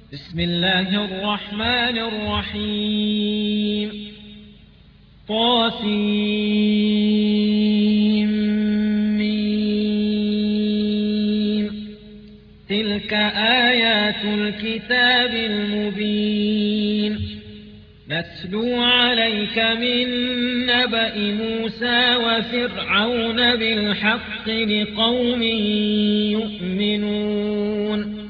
بسم الله الرحمن الرحيم. طاسيم. تلك آيات الكتاب المبين. نتلو عليك من نبأ موسى وفرعون بالحق لقوم يؤمنون.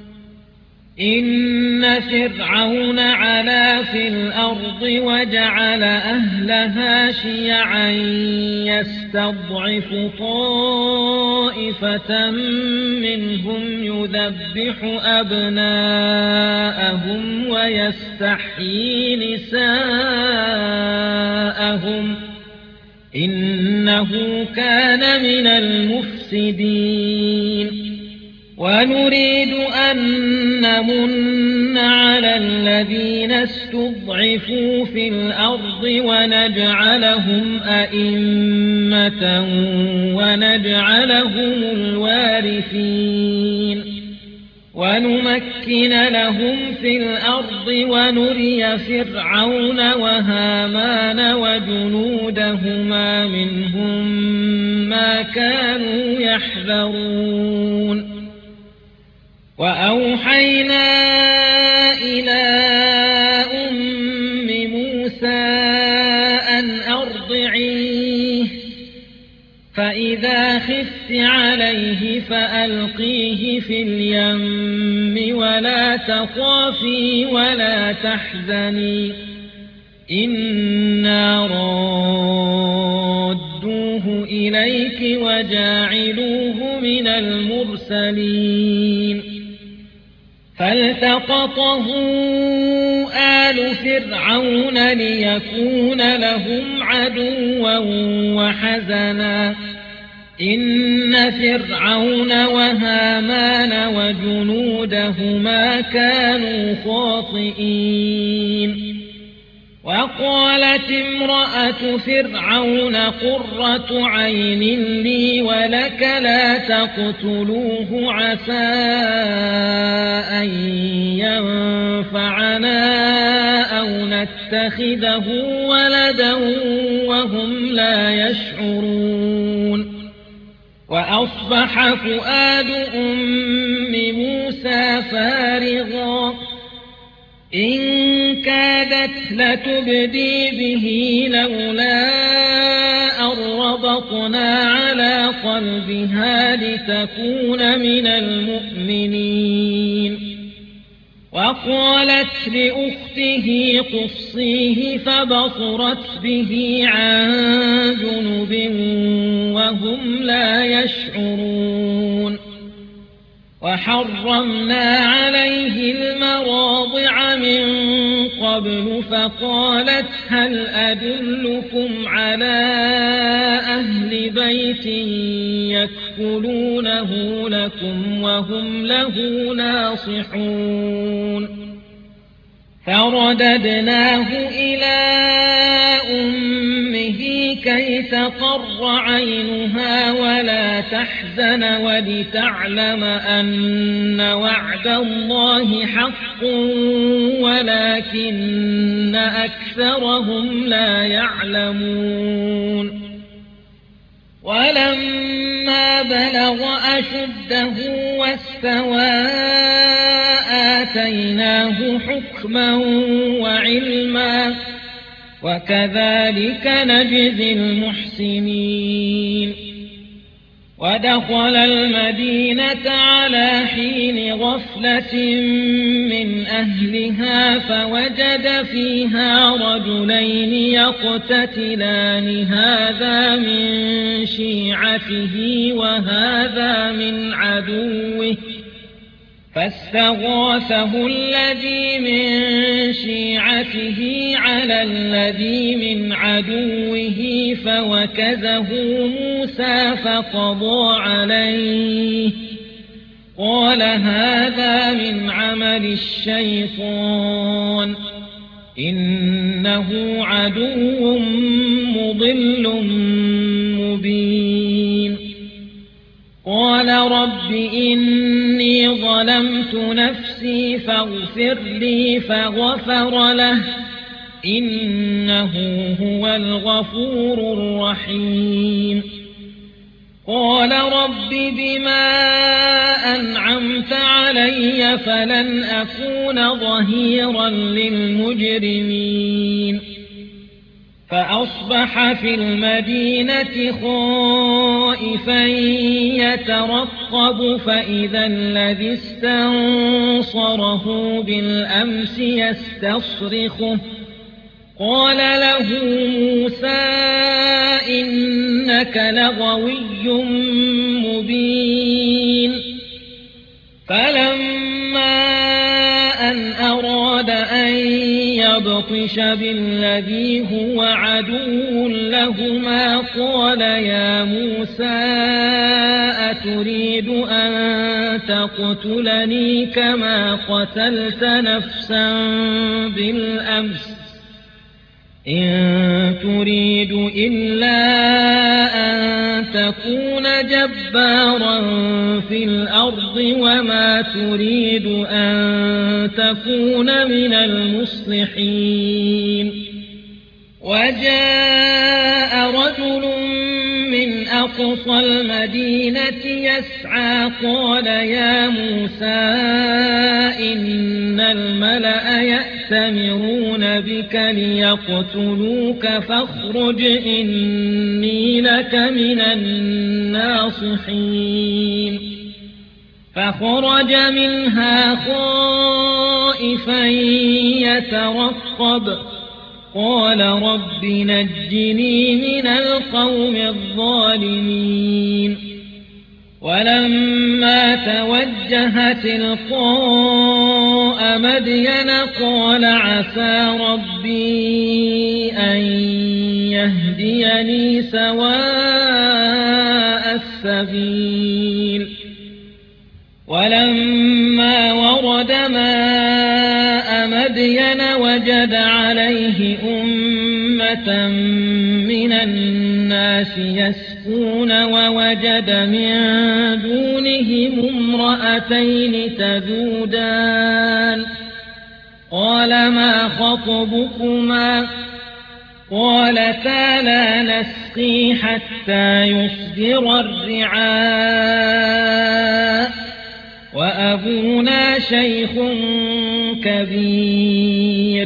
إن فرعون علا في الأرض وجعل أهلها شيعا يستضعف طائفة منهم يذبح أبناءهم ويستحيي نساءهم إنه كان من المفسدين. ونريد أن نمن على الذين استضعفوا في الأرض ونجعلهم أئمة ونجعلهم الوارثين ونمكن لهم في الأرض ونري فرعون وهامان وجنودهما منهم ما كانوا يحذرون. وأوحينا إلى أم موسى أن أرضعيه فإذا خفت عليه فألقيه في اليم ولا تخافي ولا تحزني إنا رادوه إليك وجاعلوه من المرسلين. فالتقطه آل فرعون ليكون لهم عدوا وحزنا إن فرعون وهامان وجنودهما كانوا خاطئين. وقالت امرأة فرعون قرة عين لي ولك لا تقتلوه عسى أن ينفعنا أو نتخذه ولدا وهم لا يشعرون. وأصبح فؤاد أم موسى فارغا إن كادت لتبدي به لولا أن ربطنا على قلبها لتكون من المؤمنين. وقالت لأخته قصيه فبصرت به عن جنب وهم لا يشعرون. وحرمنا عليه المراضع من قبل فقالت هل أدلكم على أهل بيت يكفلونه لكم وهم له ناصحون. فرددناه إلى أمه كي تقر عينها ولا تحزن ولتعلم أن وعد الله حق ولكن أكثرهم لا يعلمون. ولما بلغ أشده واستوى آتيناه حكما وعلما وكذلك نجزي المحسنين. ودخل المدينة على حين غفلة من أهلها فوجد فيها رجلين يقتتلان هذا من شيعته وهذا من عدوه فاستغاثه الذي من شيعته على الذي من عدوه فوكزه موسى فقضى عليه قال هذا من عمل الشيطان إنه عدو مضل مبين. قال رب إني ظلمت نفسي نفسي فاغفر لي فغفر له إنه هو الغفور الرحيم قال رب بما أنعمت علي فلن أكون ظهيرا للمجرمين فأصبح في المدينة خائفا يترقب فإذا الذي استنصره بالأمس يستصرخه قال له موسى إنك لغوي مبين فلما أن أراد أن يبطش بالذي هو عدو لهما قال يا موسى أتريد أن تقتلني كما قتلت نفسا بالأمس إن تريد إلا أن تكون جبارا في الأرض وما تريد أن تكون من المصلحين وجاء رجل من أقصى المدينة يسعى قال يا موسى إن الملأ يأتمرون بك ليقتلوك فاخرج إني لك من الناصحين فخرج منها خائفا يترقب قال رب نجني من القوم الظالمين ولما توجه تلقاء مدين قال عسى ربي أن يهديني سواء السبيل ولما ورد ماء مدين وجد عليه أمة من الناس يسقون ووجد من دونهم امرأتين تذودان قال ما خطبكما قالتا لا نسقي حتى يصدر الرعاء وأبونا شيخ كبير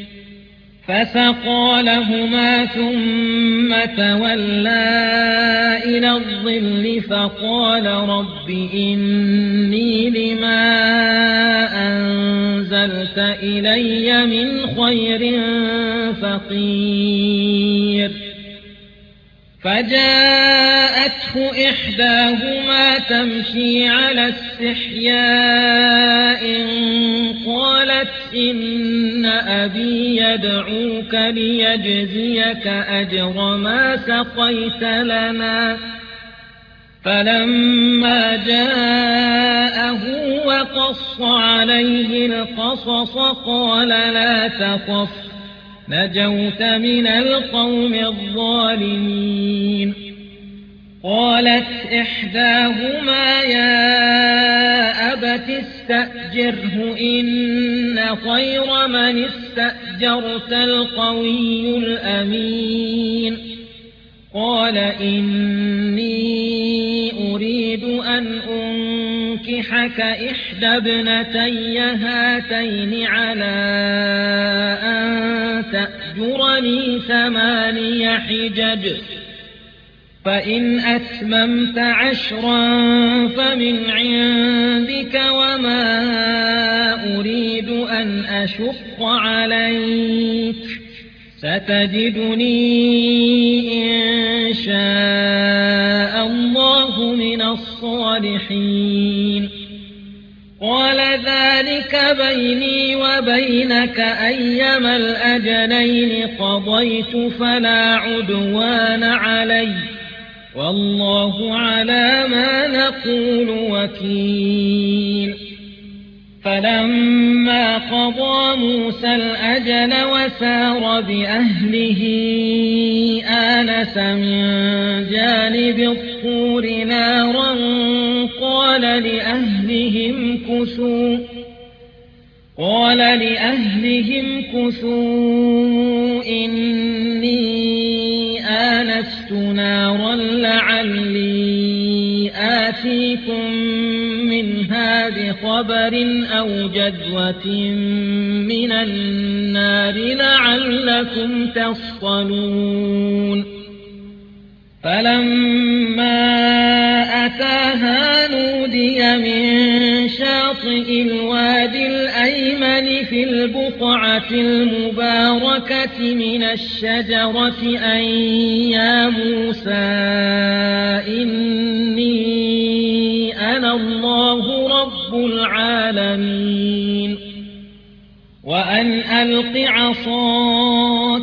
فسقى لهما ثم تولى إلى الظل فقال رب إني لما أنزلت إلي من خير فقير فجاءته إحداهما تمشي على استحياء قالت إن أبي يدعوك ليجزيك أجر ما سقيت لنا فلما جاءه وقص عليه القصص قال لا تخف نجوت من القوم الظالمين قالت إحداهما يا أبت استأجره إن خير من استأجرت القوي الأمين قال إني أريد أن أنكحك إحدى ابنتي هاتين على أن تأجرني 8 حجج فإن أتممت 10 فمن عندك وما أريد أن أشق عليك ستجدني إن شاء الله من الصالحين قال ذلك بيني وبينك أيما الأجلين قضيت فلا عدوان علي والله على ما نقول وكيل فلما قضى موسى الأجل وسار بأهله آنس من جانب الطور نارا قال لأهلهم قال لأهلهم كثوا إني آنست نارا لعلي آتيكم منها بخبر أو جذوة من النار لعلكم تصطلون فلما أتاها نودي من شاطئ الوادي الأيمن في البقعة المباركة من الشجرة أن يا موسى إني أنا الله رب العالمين وأن ألق عصاك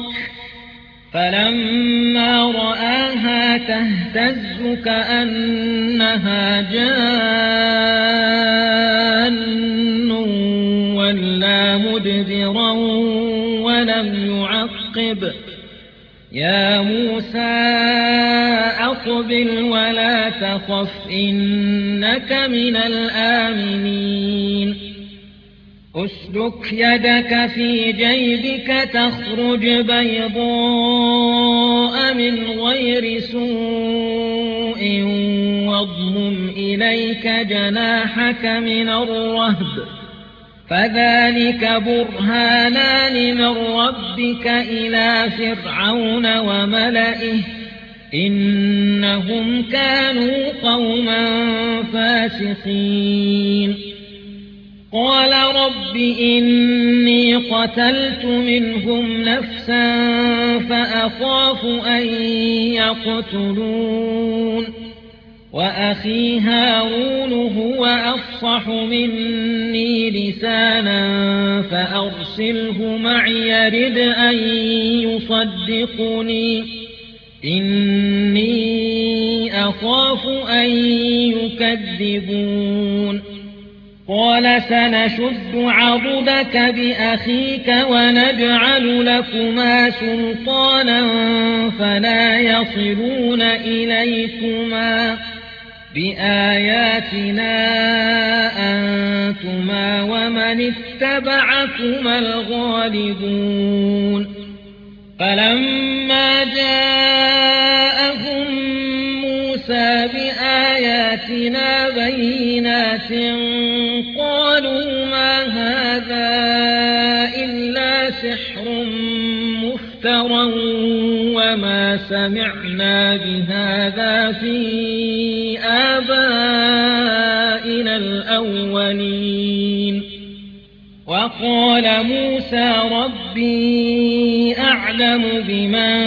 فلما رآها تهتز كأنها جان ولا مدبرا ولم يعقب يا موسى أقبل ولا تخف إنك من الآمنين أسلك يدك في جيبك تخرج بيضاء من غير سوء واضمم إليك جناحك من الرهب فذلك برهانان من ربك إلى فرعون وملئه إنهم كانوا قوما فاسقين قال رب إني قتلت منهم نفسا فأخاف أن يقتلون وأخي هارون هو أفصح مني لسانا فأرسله معي يرد أن يصدقني إني أخاف أن يكذبون قال سنشد عضدك بأخيك ونجعل لكما سلطانا فلا يصلون إليكما بآياتنا أنتما ومن اتبعكما الغالبون فلما جاءهم موسى بآياتنا بينات قالوا ما هذا إلا سحر مفترى وما سمعنا بهذا في آبائنا الأولين وقال موسى ربي أعلم بمن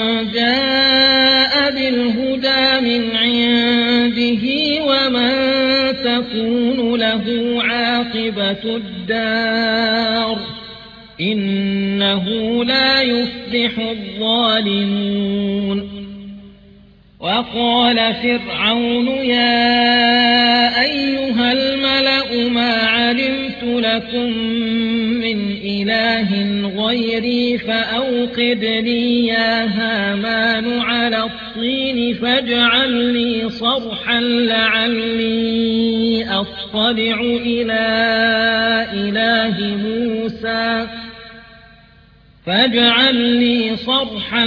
جاء بالهدى من عنده ومن تكون له عاقبة الدار إنه لا يفلح الظالمون وقال فرعون يا أيها الملأ ما علمت لكم من إله غيري فأوقد لي يا هامان على الطين فاجعل لي صرحا لعلي أطلع إلى إله موسى فاجعل لي صرحا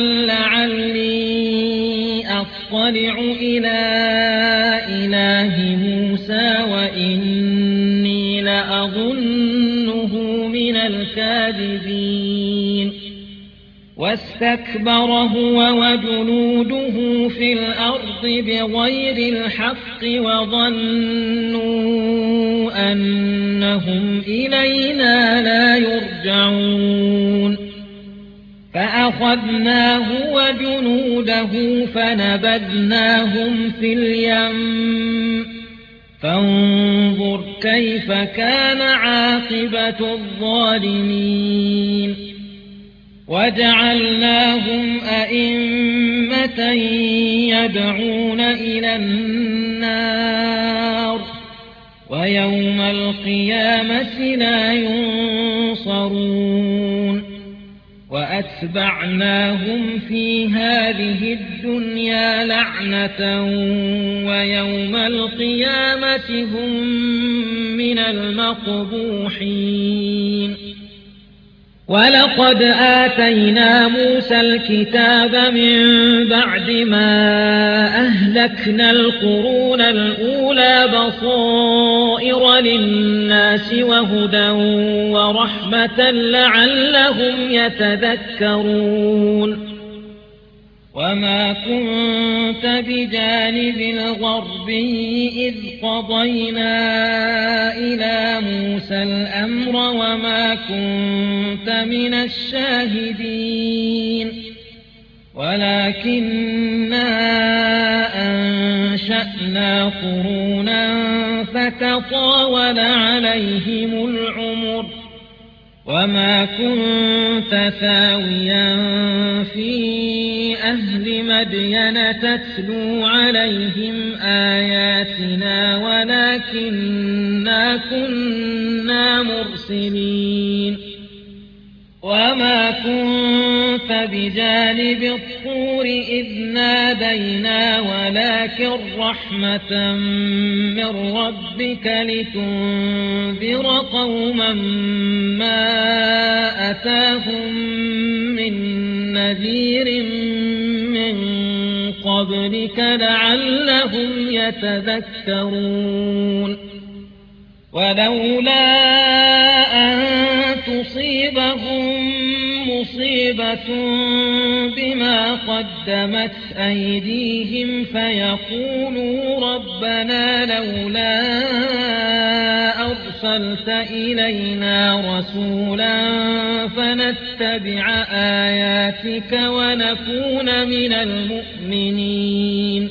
لعلي أطلع إلى إله موسى وإني لأظنه من الكاذبين واستكبر هو وجنوده في الأرض بغير الحق وظنوا أنهم إلينا لا يرجعون فأخذناه وجنوده فنبذناهم في اليم فانظر كيف كان عاقبة الظالمين وجعلناهم أئمة يدعون إلى النار ويوم القيامة لا ينصرون وأتبعناهم في هذه الدنيا لعنة ويوم القيامة هم من المقبوحين ولقد آتينا موسى الكتاب من بعد ما أهلكنا القرون الأولى بصائر للناس وهدى ورحمة لعلهم يتذكرون وما كنت بجانب الغربي إذ قضينا إلى موسى الأمر وما كنت من الشاهدين ولكننا أنشأنا قرونا فتطاول عليهم العمر وما كنت ثاويا في أهل مدين تتلو عليهم آياتنا ولكننا كنا مرسلين وما كنت بجانب الطور إذ نادينا ولكن رحمة من ربك لتنذر قوما ما أتاهم من نذير من قبلك لعلهم يتذكرون ولولا أن تصيبهم مصيبة بما قدمت أيديهم فيقولوا ربنا لولا أرسلت إلينا رسولا فنتبع آياتك ونكون من المؤمنين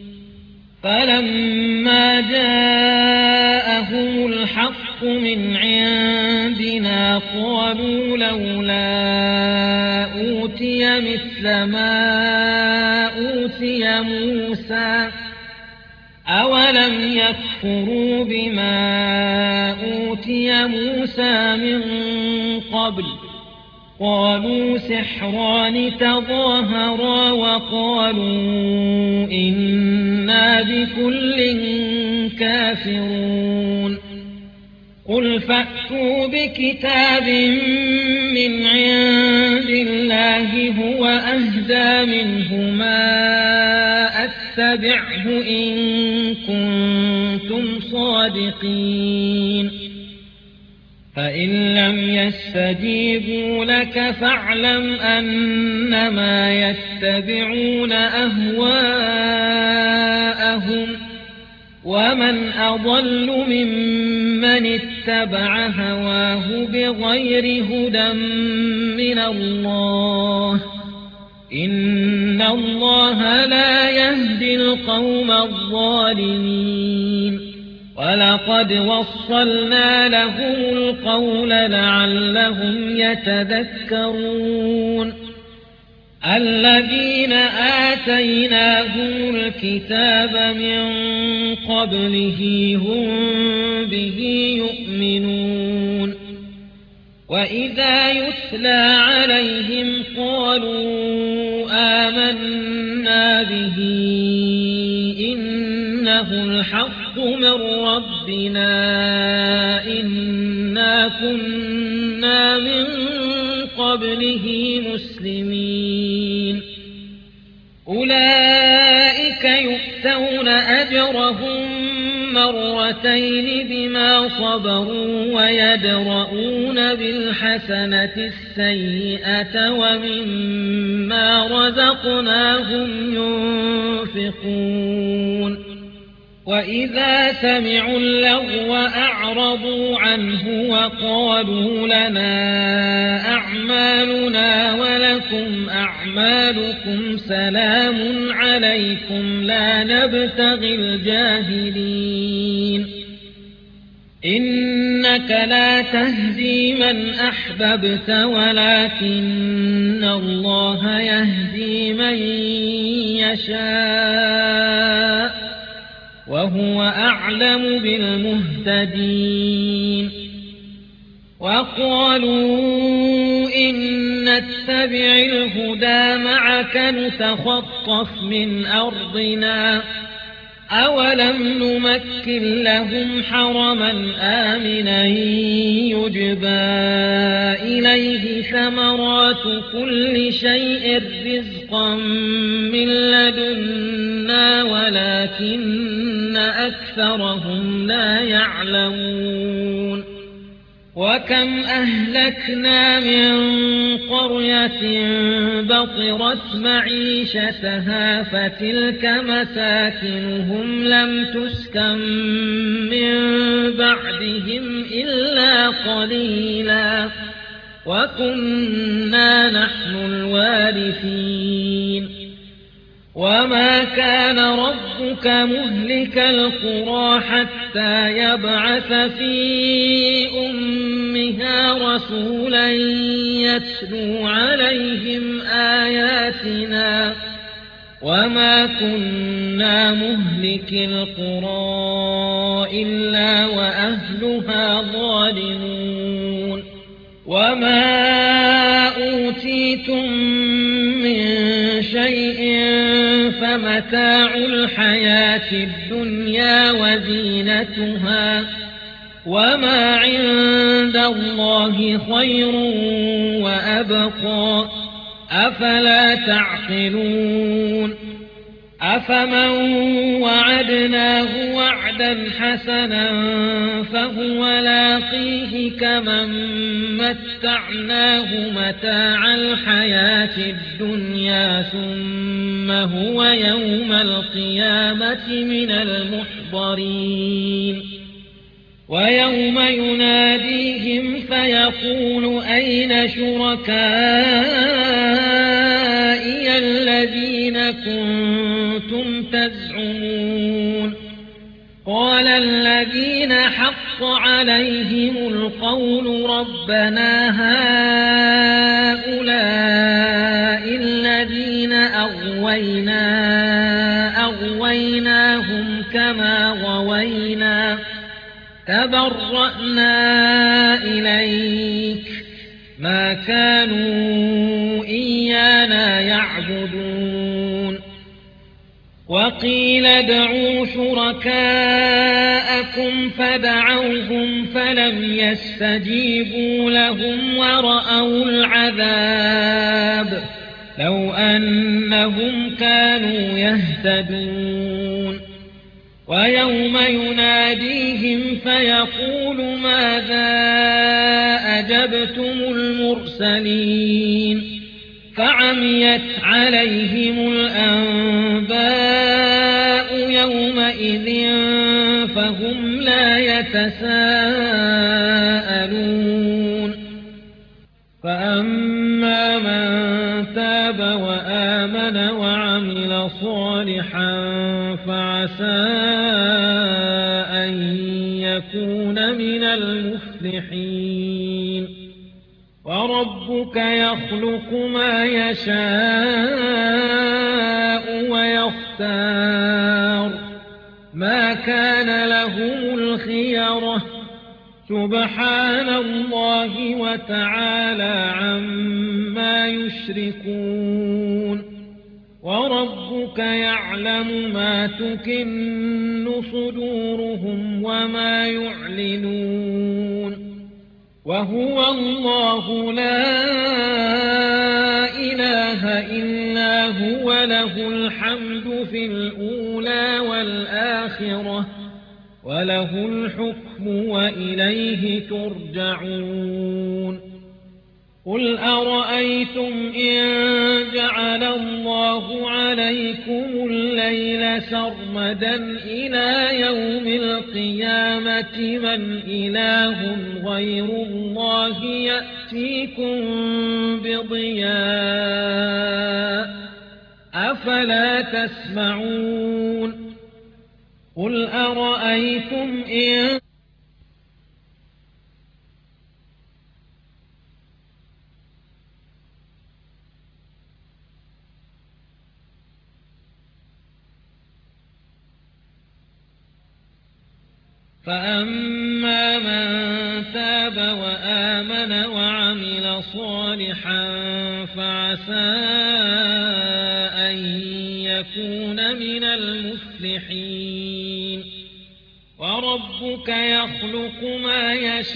فلما جاءهم الحق من عندنا قالوا لولا أوتي مثل ما أوتي موسى أولم يكفروا بما أوتي موسى من قبل قالوا سحران تظاهرا وقالوا إنا بكل كافرون قل فأتوا بكتاب من عند الله هو أهدى منهما أتبعه إن كنتم صادقين فإن لم يستجيبوا لك فاعلم أنما يتبعون أهواءهم ومن أضل ممن اتبع هواه بغير هدى من الله إن الله لا يهدي القوم الظالمين ولقد وصلنا لهم القول لعلهم يتذكرون الذين آتيناهم الكتاب من قبله هم به يؤمنون وإذا يتلى عليهم قالوا آمنا به إنه الحق من ربنا إنا كنا من قبله مسلمين أولئك يؤتون أجرهم مرتين بما صبروا ويدرؤون بالحسنة السيئة ومما رزقناهم ينفقون وإذا سمعوا اللغو أعرضوا عنه وقالوا لنا أعمالنا ولكم أعمالكم سلام عليكم لا نبتغي الجاهلين إنك لا تهدي من أحببت ولكن الله يهدي من يشاء وهو أعلم بالمهتدين وقالوا إن نتبع الهدى معك نتخطف من أرضنا أولم نمكن لهم حرما آمنا يجبى إليه ثمرات كل شيء رزقا من لدنا ولكن أكثرهم لا يعلمون وكم أهلكنا من قرية بطرت معيشتها فتلك مساكنهم لم تسكن من بعدهم إلا قليلا وكنا نحن الوارثين وما كان ربك مهلك القرى حتى يبعث في أمها رسولا يتلو عليهم آياتنا وما كنا مهلك القرى إلا وأهلها ظالمون وما أوتيتم من شيء فمتاع الحياة الدنيا وزينتها وما عند الله خير وأبقى أفلا تعقلون أفمن وعدناه وعدا حسنا فهو لاقيه كمن متعناه متاع الحياة الدنيا ثم هو يوم القيامة من المحضرين ويوم يناديهم فيقول أين شركائي الذين كنتم تزعمون قال الذين حق عليهم القول ربنا هؤلاء الذين أغويناهم كما غوينا تبرأنا إليك ما كانوا إيانا يعبدون وقيل ادعوا شركاءكم فدعوهم فلم يستجيبوا لهم ورأوا العذاب لو أنهم كانوا يهتدون ويوم يناديهم فيقول ماذا أجبتم المرسلين فعميت عليهم الأنباء يومئذ فهم لا يتساءلون فأما من تاب وآمن وعمل صالحا فعسى أن يكون من المفلحين وربك يخلق ما يشاء ويختار ما كان لهم الخيرة سبحان الله وتعالى عما يشركون وربك يعلم ما تكن صدورهم وما يعلنون وهو الله لا إله إلا هو له الحمد في الأولى والآخرة وله الحكم وإليه ترجعون قل أرأيتم إن جعل الله عليكم الليل سرمدا إلى يوم القيامة من إله غير الله يأتيكم بضياء أفلا تسمعون قل أرأيتم إن فأما من تاب وآمن وعمل صالحا فعسى أن يكون من المفلحين وربك يخلق ما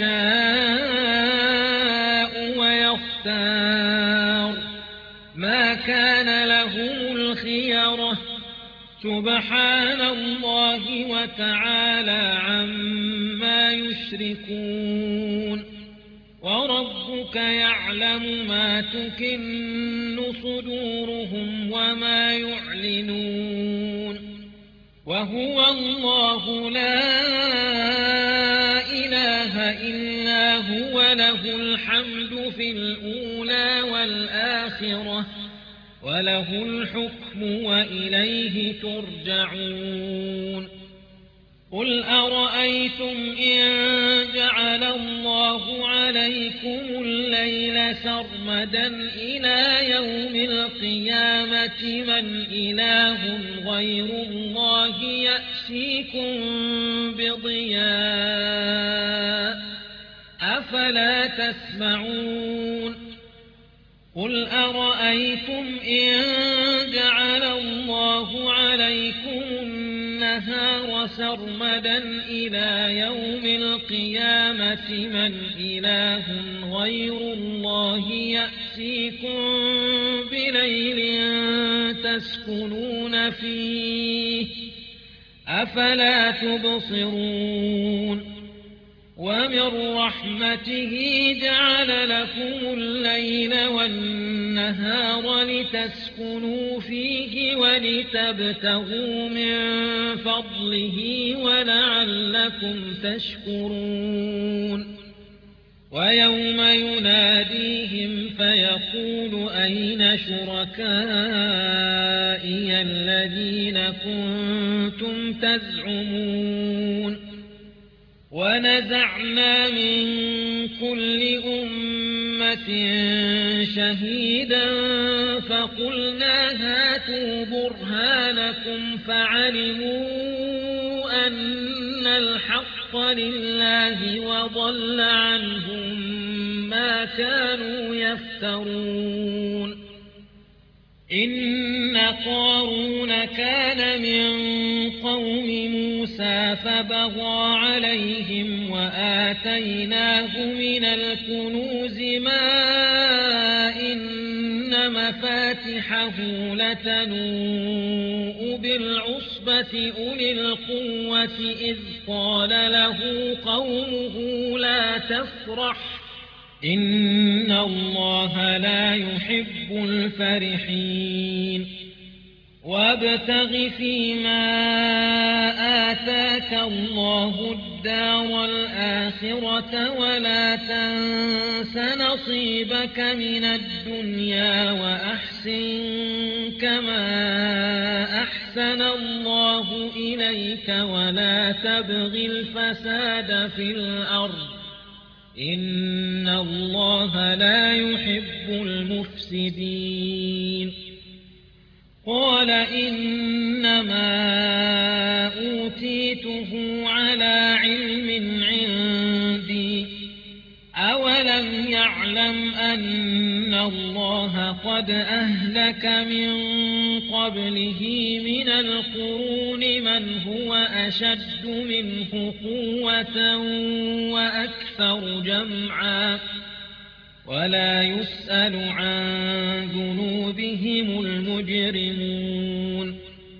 يشاء ويختار ما كان لهم الخيرة سبحان الله وتعالى عما يشركون وربك يعلم ما تكن صدورهم وما يعلنون وهو الله لا إله إلا هو له الحمد في الأولى والآخرة وله الحكم وإليه ترجعون قل أرأيتم إن جعل الله عليكم الليل سرمدا إلى يوم القيامة من إله غير الله يأتيكم بضياء أفلا تسمعون قل أرأيتم إن جعل الله عليكم النهار سرمدا إلى يوم القيامة من إله غير الله يأتيكم بليل تسكنون فيه أفلا تبصرون ومن رحمته جعل لكم الليل والنهار لتسكنوا فيه ولتبتغوا من فضله ولعلكم تشكرون ويوم يناديهم فيقول أين شركائي الذين كنتم تزعمون ونزعنا من كل أمة شهيدا فقلنا هاتوا برهانكم فعلموا أن الحق لله وضل عنهم ما كانوا يفترون إن قارون كان من قوم موسى فبغى عليهم وآتيناه من الكنوز ما إن مفاتحه لتنوء بالعصبة أولي القوة إذ قال له قومه لا تفرح إن الله لا يحب الفرحين وابتغ فيما آتاك الله الدار الآخرة ولا تنس نصيبك من الدنيا وأحسن كما أحسن الله إليك ولا تبغ الفساد في الأرض إن الله لا يحب المفسدين قال إنما أوتيته على علم عندي أولم يعلم أن الله قد أهلك من قبله من القرون من هو أشد منه قوة وأكثر جمعا ولا يسأل عن ذنوبهم المجرمون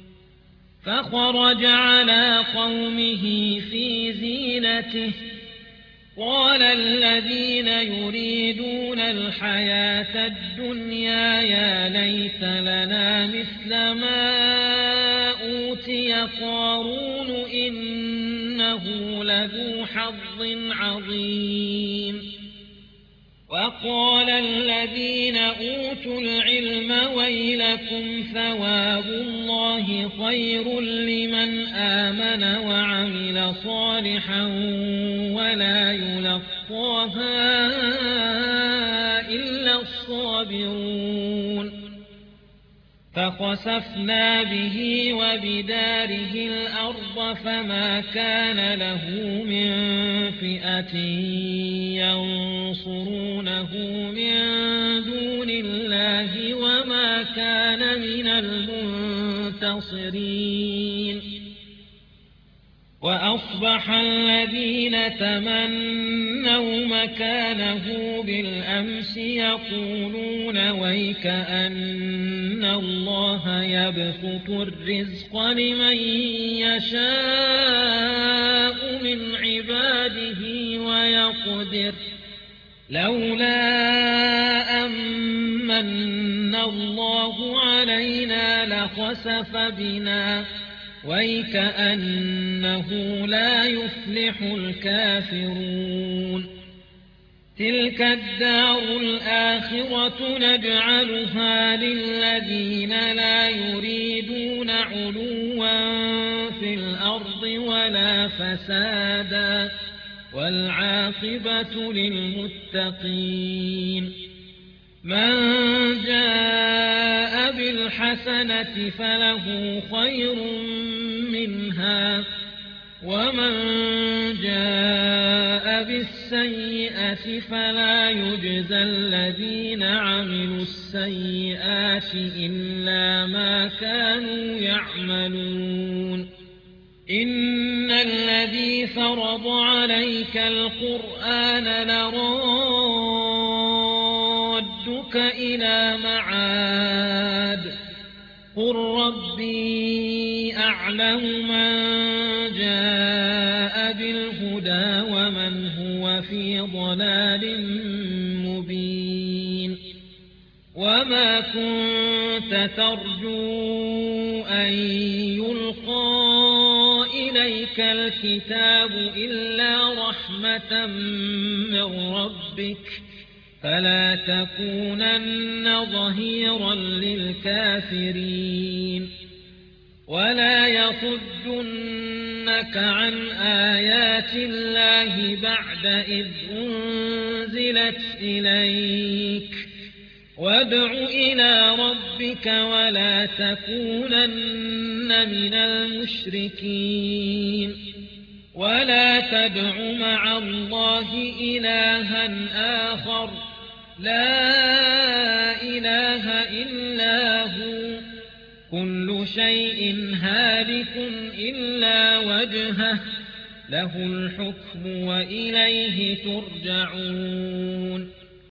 فخرج على قومه في زينته قال الذين يريدون الحياة الدنيا يا ليت لنا مثل ما أوتي قارون إنه لذو حظ عظيم وقال الذين أوتوا العلم ويلكم ثواب الله خير لمن آمن وعمل صالحا ولا يلقاها إلا الصابرون فخسفنا به وبداره الأرض فما كان له من فئة ينصرونه من دون الله وما كان من المنتصرين. وأصبح الذين تمنوا مكانه بالأمس يقولون ويك أن الله يبسط الرزق لمن يشاء من عباده ويقدر لولا أمن الله علينا لخسف بنا ويك أنه لا يفلح الكافرون. تلك الدار الآخرة نجعلها للذين لا يريدون علوا في الأرض ولا فسادا والعاقبة للمتقين. من جاء بالحسنة فله خير منها ومن جاء بالسيئة فلا يجزى الذين عملوا السيئات إلا ما كانوا يعملون. إن الذي فرض عليك القرآن لرادك إلى معاد قل ربي أعلم من جاء بالهدى ومن هو في ضلال مبين. وما كنت ترجو أن يلقى إليك الكتاب إلا رحمة من ربك فلا تكونن ظهيرا للكافرين. ولا يصدنك عن آيات الله بعد إذ أنزلت إليك وادع إلى ربك ولا تكونن من المشركين. ولا تدع مع الله إلها آخر لا إله إلا هو كل شيء هالك إلا وجهه له الحكم وإليه ترجعون.